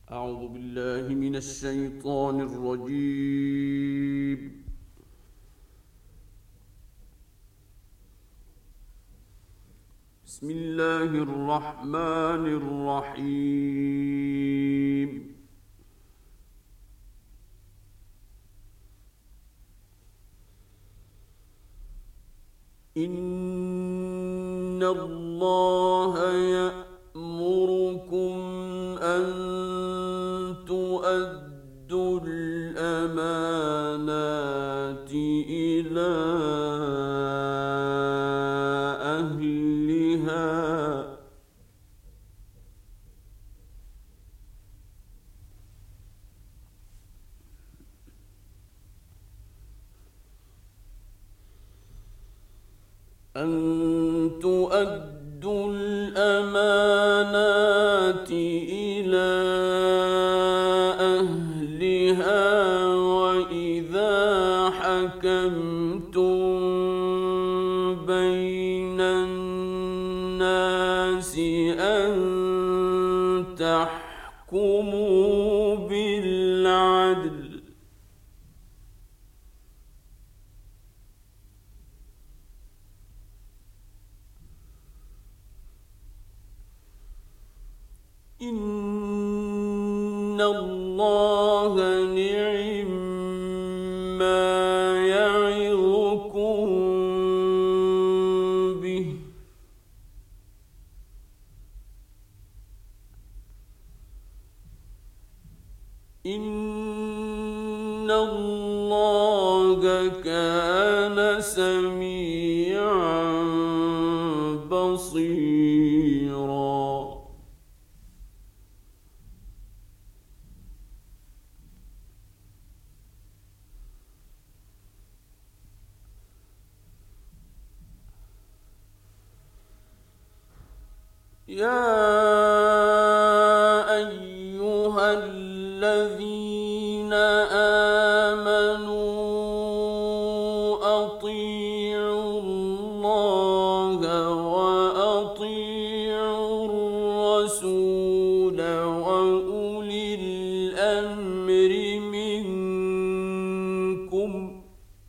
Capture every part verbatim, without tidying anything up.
أعوذ بالله من الشيطان الرجيم. بسم الله الرحمن الرحيم. إن الله يأمركم أن تؤدوا الأمانات إلى أهلها أن تؤدوا الأمانات إلى أهلها وإذا حكمتم بين الناس أن تحكموا بالعدل. إن الله نعم ما يعظكم به إن الله كان سميعا بصيرا. يا أيها الذين آمنوا أطيعوا الله وأطيعوا الرسول وأولي الأمر منكم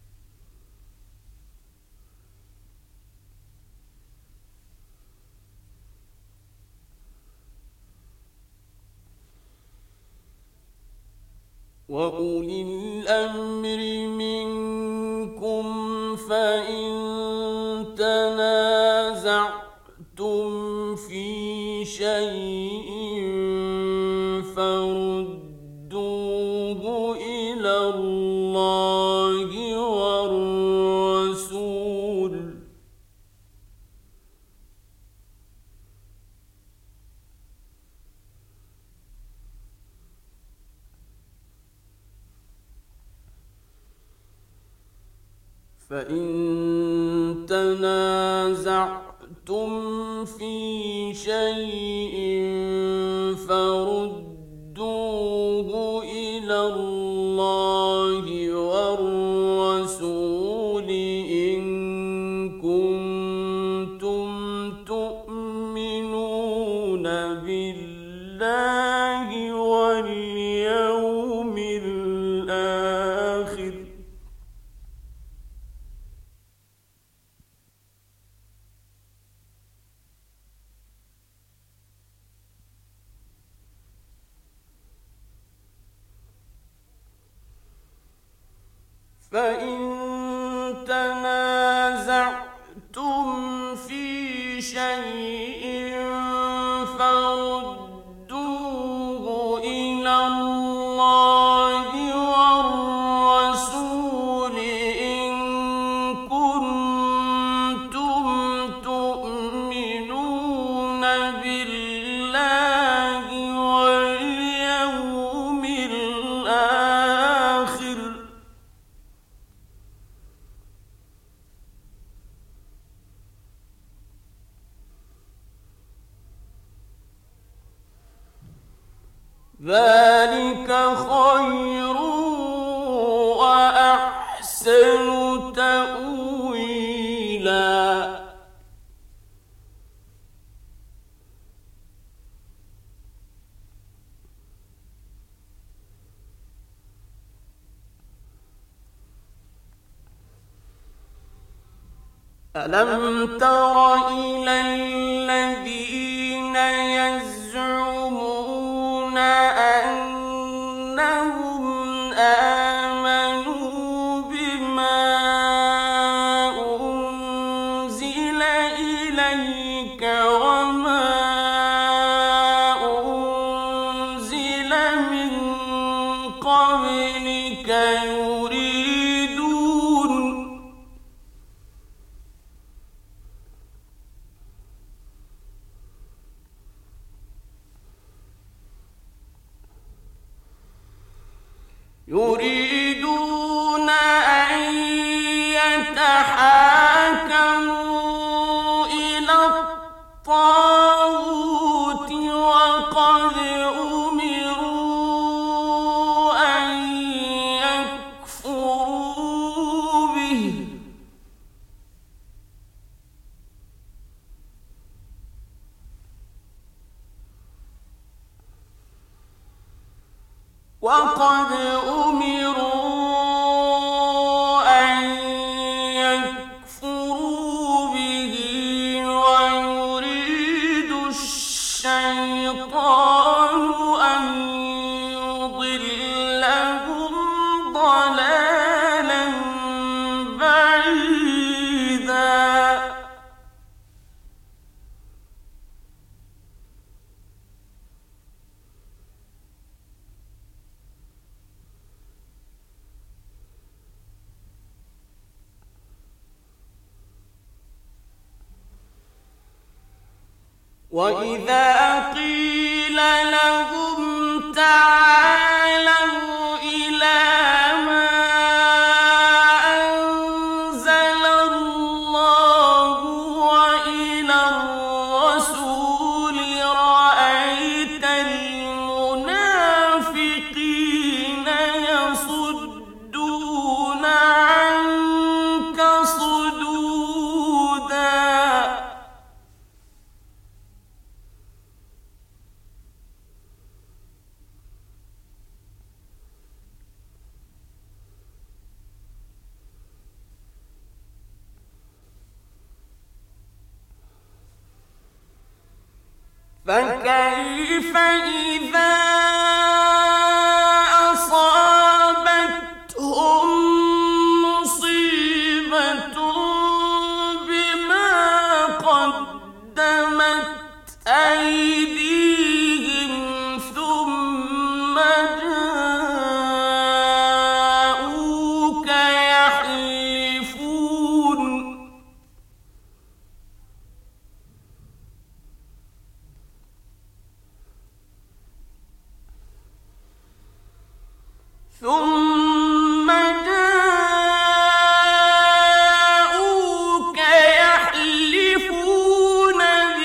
وأولي الأمر منكم فإن تنازعتم في شيء فردوه إلى الله والرسول فإن تنازعتم في شيء فردوه إلى الله والرسول إن كنتم تؤمنون بالله واليوم الآخر فإن تنازعتم في شيء فردوه إلى الله والرسول إن كنتم تؤمنون بالله واليوم الآخر ذلك خير وأحسن تأويلا. ألم تر إلى الذين يزعمون أنهم آمنوا بما أنزل إليك وما أنزل من قبلك يريدون أن يتحاكموا إلى الطاغوت وقد أمروا أن يكفروا به وقد أمروا أن يكفروا به ويريد الشيطان أن يضلهم ضلالا بعيدا وإذا قيل لهم تعالوا إلى ما أنزل الله وإلى الرسول رأيت المنافقين يصدون عنك صدودا فكيف إذا أصابتهم مصيبة بما قدمت أيديهم ثم جاءوك يحلفون ثم جاءوك يحلفون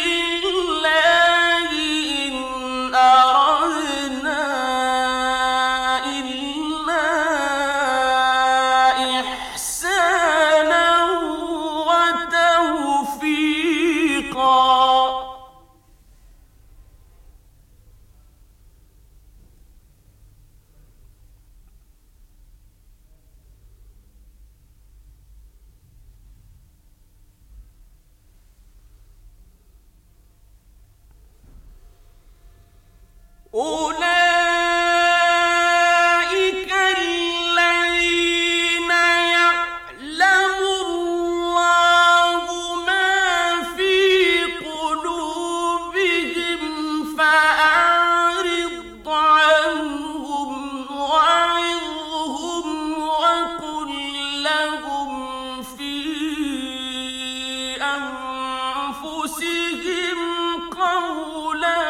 بالله إن أردنا إلا إحسانا وتوفيقا أولئك الذين يعلم الله ما في قلوبهم فأعرض عنهم وعظهم وقل لهم في أنفسهم قولا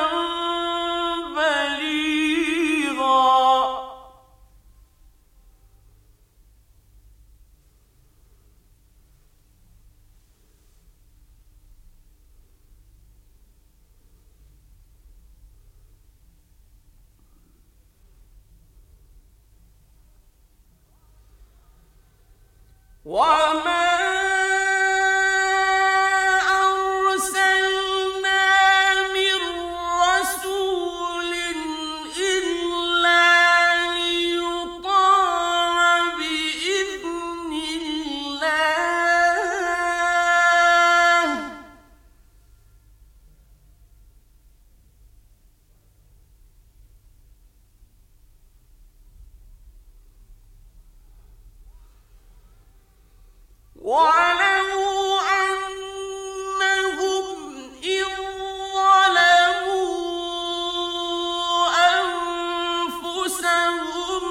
وما واعلموا أنهم إذ ظلموا أنفسهم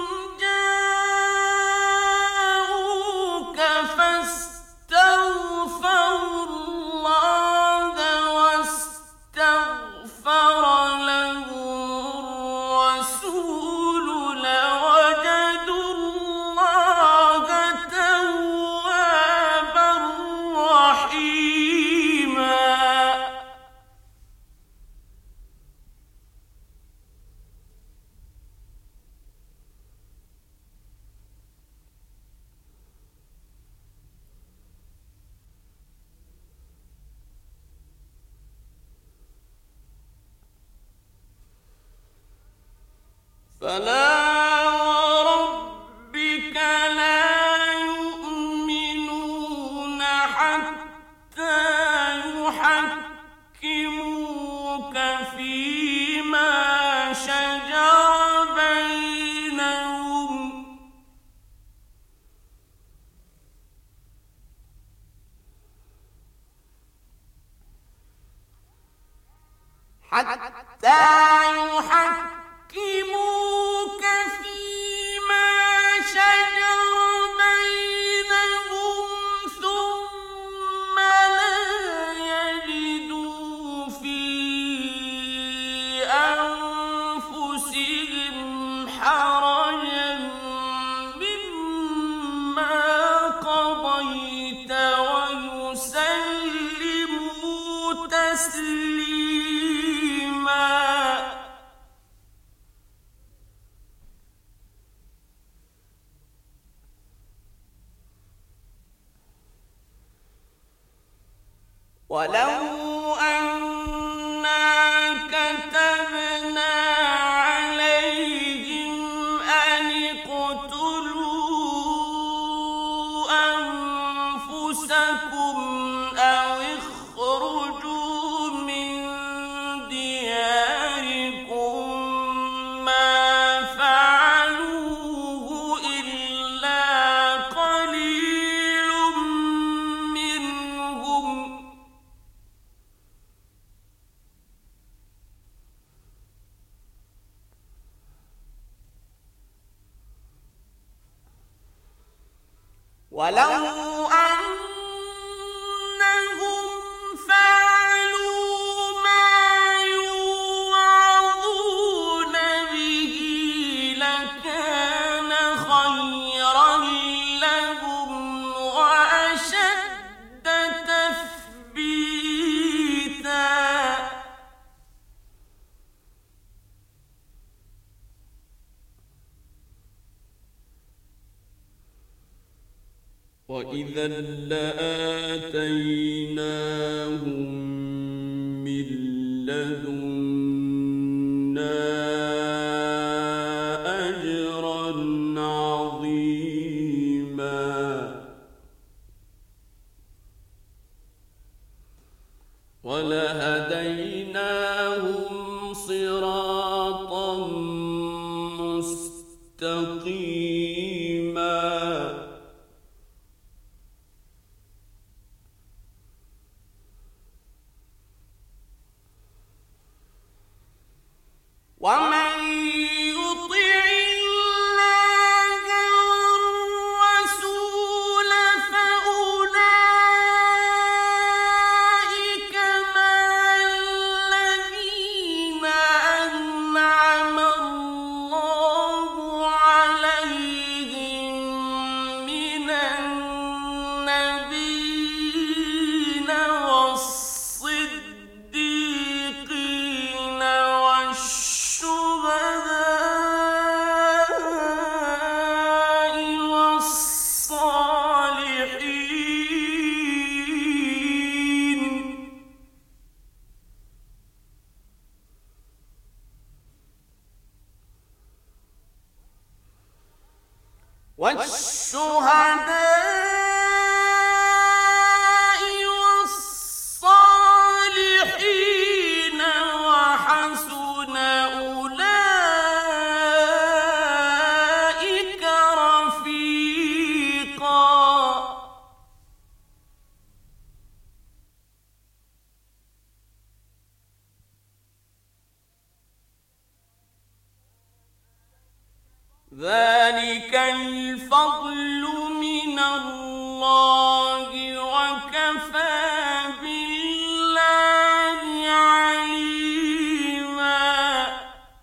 جاءوك فاستغفروا الله واستغفر لهم الرسول لوجدوا الله توابا رحيما. فلا وربك لا يؤمنون حتى يحكموك فيما شجر بينهم حتى يحكموك فيما شجر بينهم ثم لا يجدوا في أنفسهم حرجا مما قضيت ويسلموا تسليما. ولو أنا كتبنا عليهم أن اقتلوا أنفسكم أو اخرجوا من دياركم ما فعلوه إلا قليل منهم ولو أنهم فعلوا ما يوعظون به لكان خيرا لهم وأشد تثبيتا. وإذا لآتيناهم من لدنا أجرا عظيما. ولهديناهم صراطا مستقيما. ومن يطع الله والرسول فأولئك مع الذين أنعم الله عليهم من النبيين والصديقين والشهداء والصالحين. والشهداء والصالحين وحسن أولئك رفيقا. ذلك الفضل من الله وكفى بالله عليما.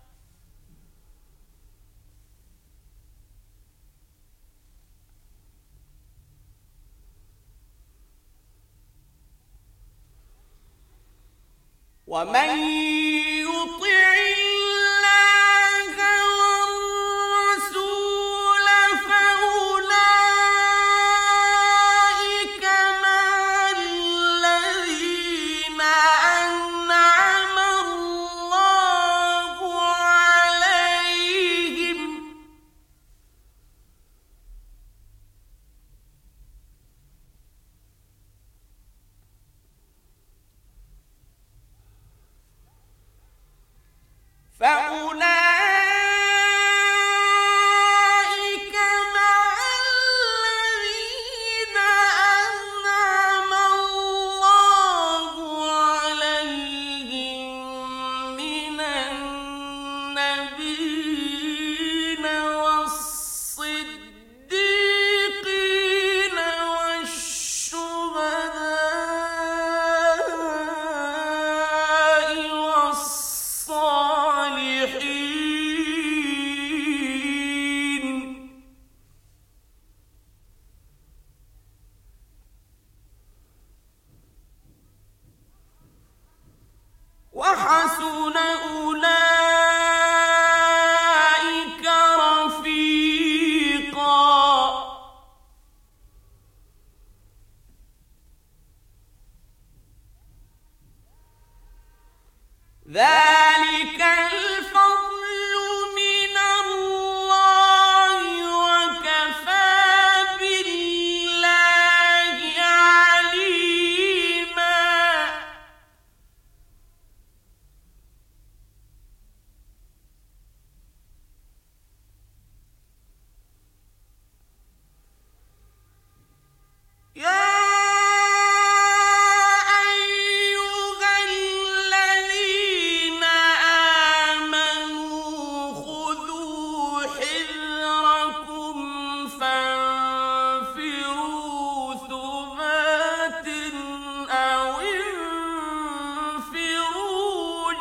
ومن يطع الله والرسول فأولئك مع الذين أنعم الله عليهم فأولئك مع الذين أنعم الله عليهم من النبيين والصديقين والشهداء والصالحين وحسن أولئك رفيقا. ذلك الفضل من الله وكفى بالله عليما. يا أيها الذين آمنوا خذوا حذركم فانفروا ثبات أو انفروا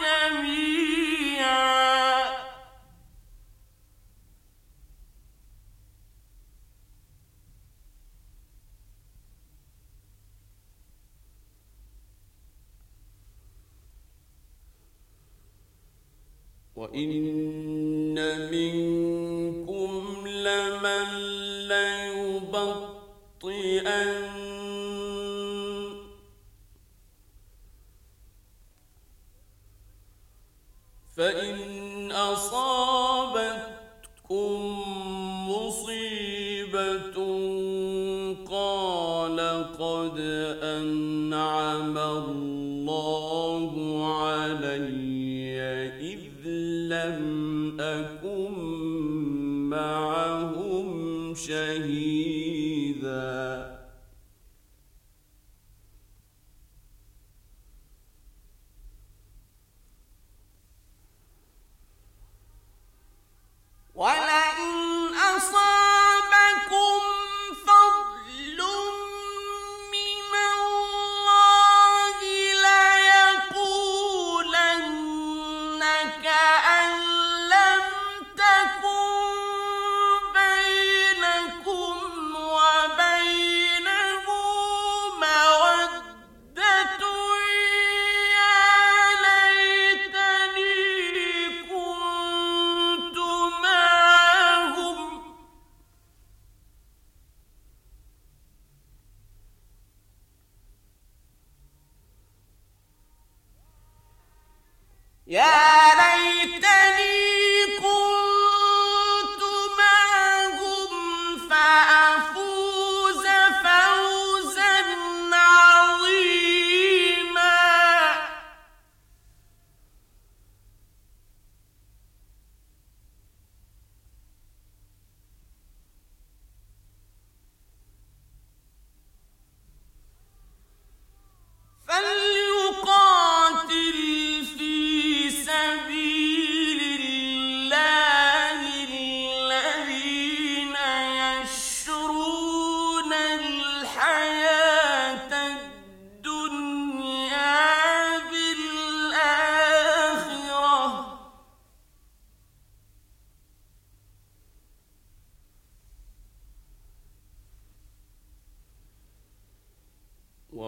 جميعا. وإن منكم لمن ليبطئن فإن أصابتكم مصيبة قال قد أنعم الله علي إذ لم أكن معهم شهيدا. ولئن أصابكم فضل من الله ليقولن كأن لم تكن بينكم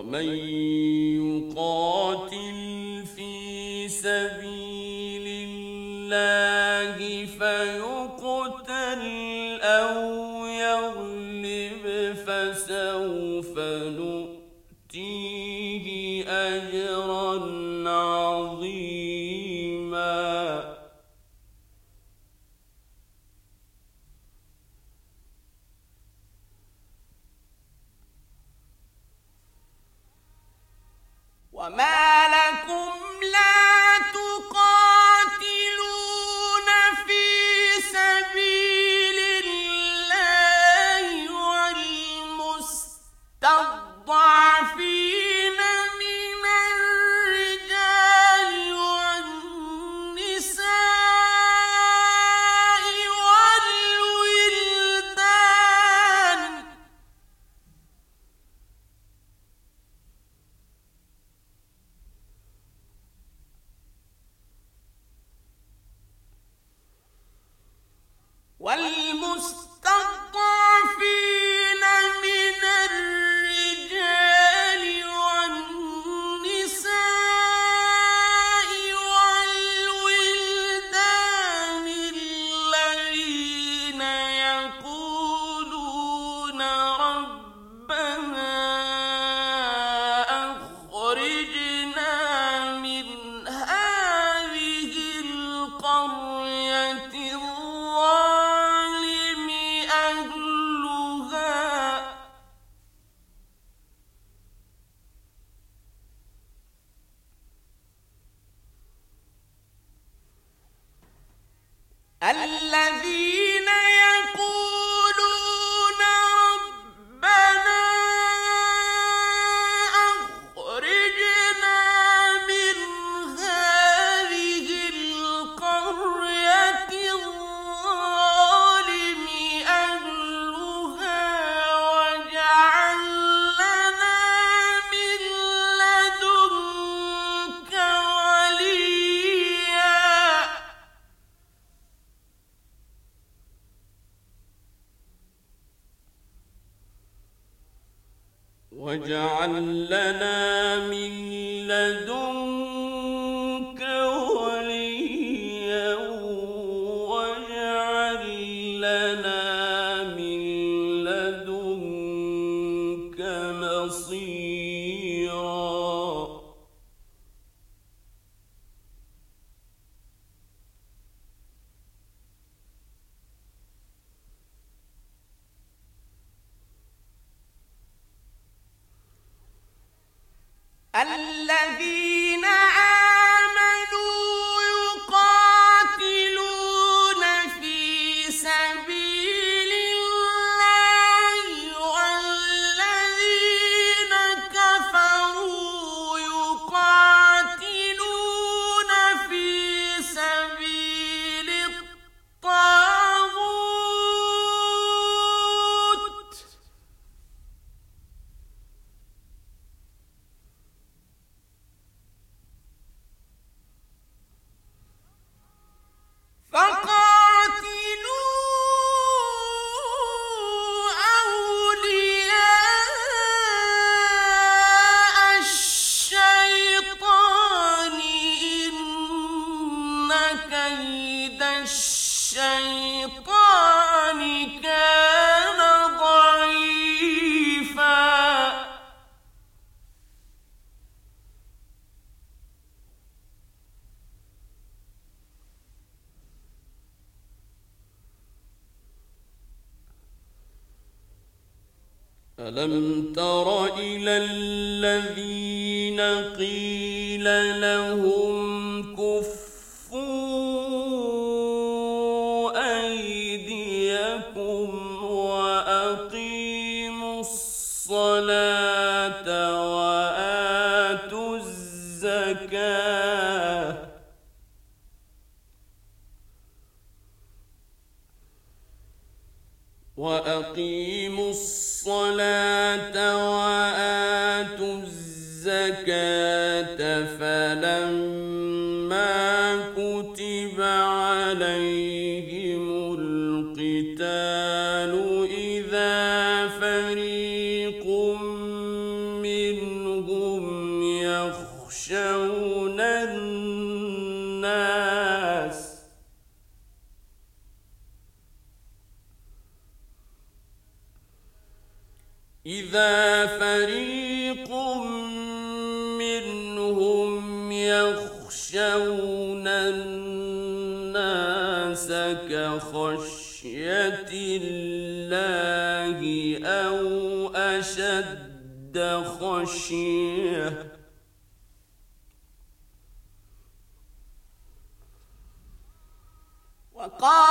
ومن يقاتل في سبيل الله فيقتل أو يغلب فسوف نؤتيه أجرا عظيما. وما لكم لا تقاتلون في سبيل الله والمستضعفين من الرجال والنساء والولدان والمستضعفين من الرجال والنساء والولدان الذين يقولون ربنا أخرجنا من هذه القرية الظالم أهلها الذين يقولون ربنا أخرجنا من هذه القرية الظالم أهلها واجعل لنا من لدنك وليا. واجعل لنا من لدنك وليا واجعل لنا من لدنك نصيرا. الذين آمنوا يقاتلون في سبيل الله والذين كفروا يقاتلون في سبيل الطاغوت فقاتلوا أولياء الشيطان إن كيد الشيطان كان ضعيفا. ألم تر إلى الذين قيل لهم كفوا أيديكم وأقيموا الصلاة وآتوا الزكاة وأقيموا الصلاة وآتوا الزكاة فلما كتب عليهم القتال إذا فريق منهم إذا فريق منهم يخشون الناس كخشية الله أو أشد خشية وقال